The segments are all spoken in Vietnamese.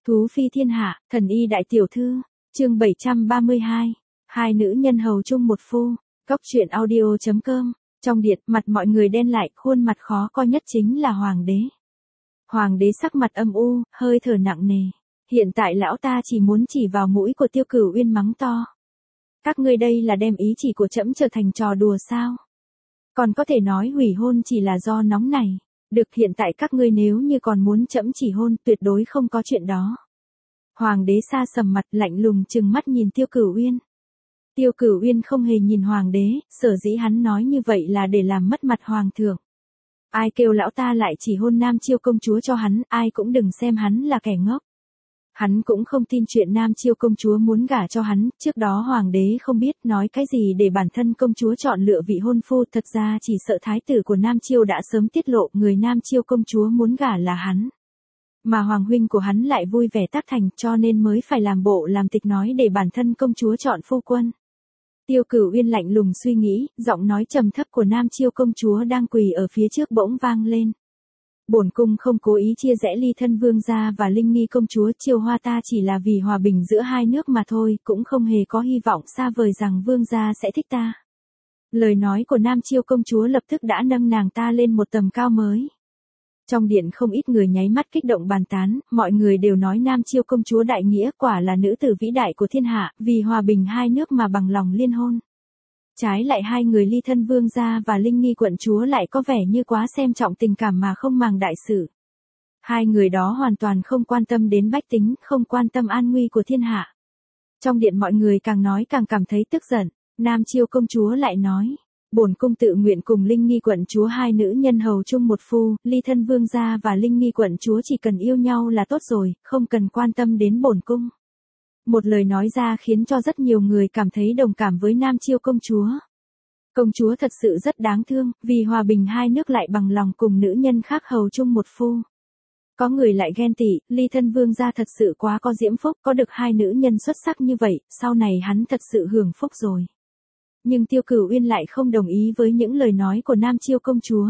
Thú phi thiên hạ, thần y đại tiểu thư, chương 732, hai nữ nhân hầu chung một phu, Cóc truyện audio.com, trong điện, mặt mọi người đen lại, khuôn mặt khó coi nhất chính là hoàng đế. Hoàng đế sắc mặt âm u, hơi thở nặng nề, hiện tại lão ta chỉ muốn chỉ vào mũi của Tiêu Cửu Uyên mắng to. Các ngươi đây là đem ý chỉ của trẫm trở thành trò đùa sao? Còn có thể nói hủy hôn chỉ là do nóng này. Được, hiện tại các ngươi nếu như còn muốn trẫm chỉ hôn, tuyệt đối không có chuyện đó. Hoàng đế sa sầm mặt, lạnh lùng trừng mắt nhìn Tiêu Cửu Uyên. Tiêu Cửu Uyên không hề nhìn hoàng đế, sở dĩ hắn nói như vậy là để làm mất mặt hoàng thượng. Ai kêu lão ta lại chỉ hôn Nam Chiêu công chúa cho hắn, ai cũng đừng xem hắn là kẻ ngốc. Hắn cũng không tin chuyện Nam Chiêu công chúa muốn gả cho hắn, trước đó hoàng đế không biết nói cái gì để bản thân công chúa chọn lựa vị hôn phu, thật ra chỉ sợ thái tử của Nam Chiêu đã sớm tiết lộ người Nam Chiêu công chúa muốn gả là hắn. Mà hoàng huynh của hắn lại vui vẻ tác thành, cho nên mới phải làm bộ làm tịch nói để bản thân công chúa chọn phu quân. Tiêu Cửu Uyên lạnh lùng suy nghĩ, giọng nói trầm thấp của Nam Chiêu công chúa đang quỳ ở phía trước bỗng vang lên. Bổn cung không cố ý chia rẽ ly thân vương gia và Linh Nghi công chúa, Chiêu Hoa ta chỉ là vì hòa bình giữa hai nước mà thôi, cũng không hề có hy vọng xa vời rằng vương gia sẽ thích ta. Lời nói của Nam Chiêu công chúa lập tức đã nâng nàng ta lên một tầm cao mới. Trong điện không ít người nháy mắt kích động bàn tán, mọi người đều nói Nam Chiêu công chúa đại nghĩa, quả là nữ tử vĩ đại của thiên hạ, vì hòa bình hai nước mà bằng lòng liên hôn. Trái lại hai người ly thân vương gia và Linh Nghi quận chúa lại có vẻ như quá xem trọng tình cảm mà không màng đại sự. Hai người đó hoàn toàn không quan tâm đến bách tính, không quan tâm an nguy của thiên hạ. Trong điện mọi người càng nói càng cảm thấy tức giận, Nam Chiêu công chúa lại nói, bổn cung tự nguyện cùng Linh Nghi quận chúa hai nữ nhân hầu chung một phu, ly thân vương gia và Linh Nghi quận chúa chỉ cần yêu nhau là tốt rồi, không cần quan tâm đến bổn cung. Một lời nói ra khiến cho rất nhiều người cảm thấy đồng cảm với Nam Chiêu công chúa. Công chúa thật sự rất đáng thương, vì hòa bình hai nước lại bằng lòng cùng nữ nhân khác hầu chung một phu. Có người lại ghen tị, ly thân vương gia thật sự quá có diễm phúc, có được hai nữ nhân xuất sắc như vậy, sau này hắn thật sự hưởng phúc rồi. Nhưng Tiêu Cửu Uyên lại không đồng ý với những lời nói của Nam Chiêu công chúa.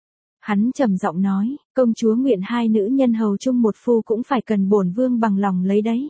Hắn trầm giọng nói, công chúa nguyện hai nữ nhân hầu chung một phu cũng phải cần bổn vương bằng lòng lấy đấy.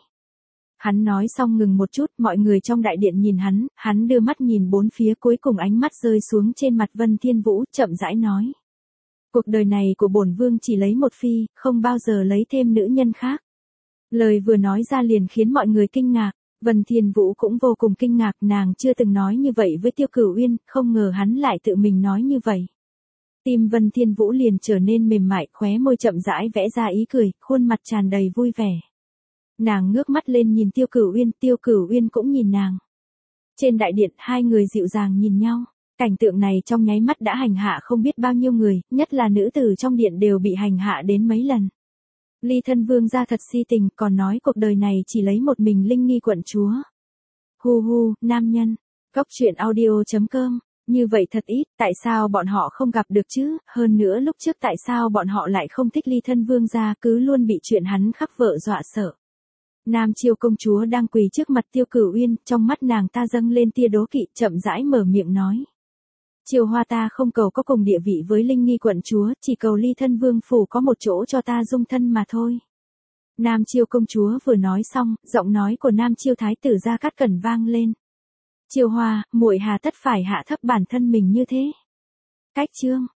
Hắn nói xong ngừng một chút, mọi người trong đại điện nhìn hắn đưa mắt nhìn bốn phía, cuối cùng ánh mắt rơi xuống trên mặt Vân Thiên Vũ, chậm rãi nói. Cuộc đời này của bổn vương chỉ lấy một phi, không bao giờ lấy thêm nữ nhân khác. Lời vừa nói ra liền khiến mọi người kinh ngạc, Vân Thiên Vũ cũng vô cùng kinh ngạc, nàng chưa từng nói như vậy với Tiêu Cửu Uyên, không ngờ hắn lại tự mình nói như vậy. Tim Vân Thiên Vũ liền trở nên mềm mại, khóe môi chậm rãi vẽ ra ý cười, khuôn mặt tràn đầy vui vẻ. Nàng ngước mắt lên nhìn Tiêu Cửu Uyên cũng nhìn nàng. Trên đại điện hai người dịu dàng nhìn nhau, cảnh tượng này trong nháy mắt đã hành hạ không biết bao nhiêu người, nhất là nữ tử trong điện đều bị hành hạ đến mấy lần. Ly thân vương gia thật si tình, còn nói cuộc đời này chỉ lấy một mình Linh Nghi quận chúa. Hu hu, nam nhân. Cóc truyện audio.com, như vậy thật ít, tại sao bọn họ không gặp được chứ, hơn nữa lúc trước tại sao bọn họ lại không thích ly thân vương gia, cứ luôn bị chuyện hắn khắc vợ dọa sợ. Nam Chiêu công chúa đang quỳ trước mặt Tiêu Cửu Uyên, trong mắt nàng ta dâng lên tia đố kỵ, chậm rãi mở miệng nói. Chiêu Hoa ta không cầu có cùng địa vị với Linh Nghi quận chúa, chỉ cầu ly thân vương phủ có một chỗ cho ta dung thân mà thôi. Nam Chiêu công chúa vừa nói xong, giọng nói của Nam Chiêu thái tử Gia Cát Cẩn vang lên. Chiêu Hoa, muội hà tất phải hạ thấp bản thân mình như thế. Cách chương.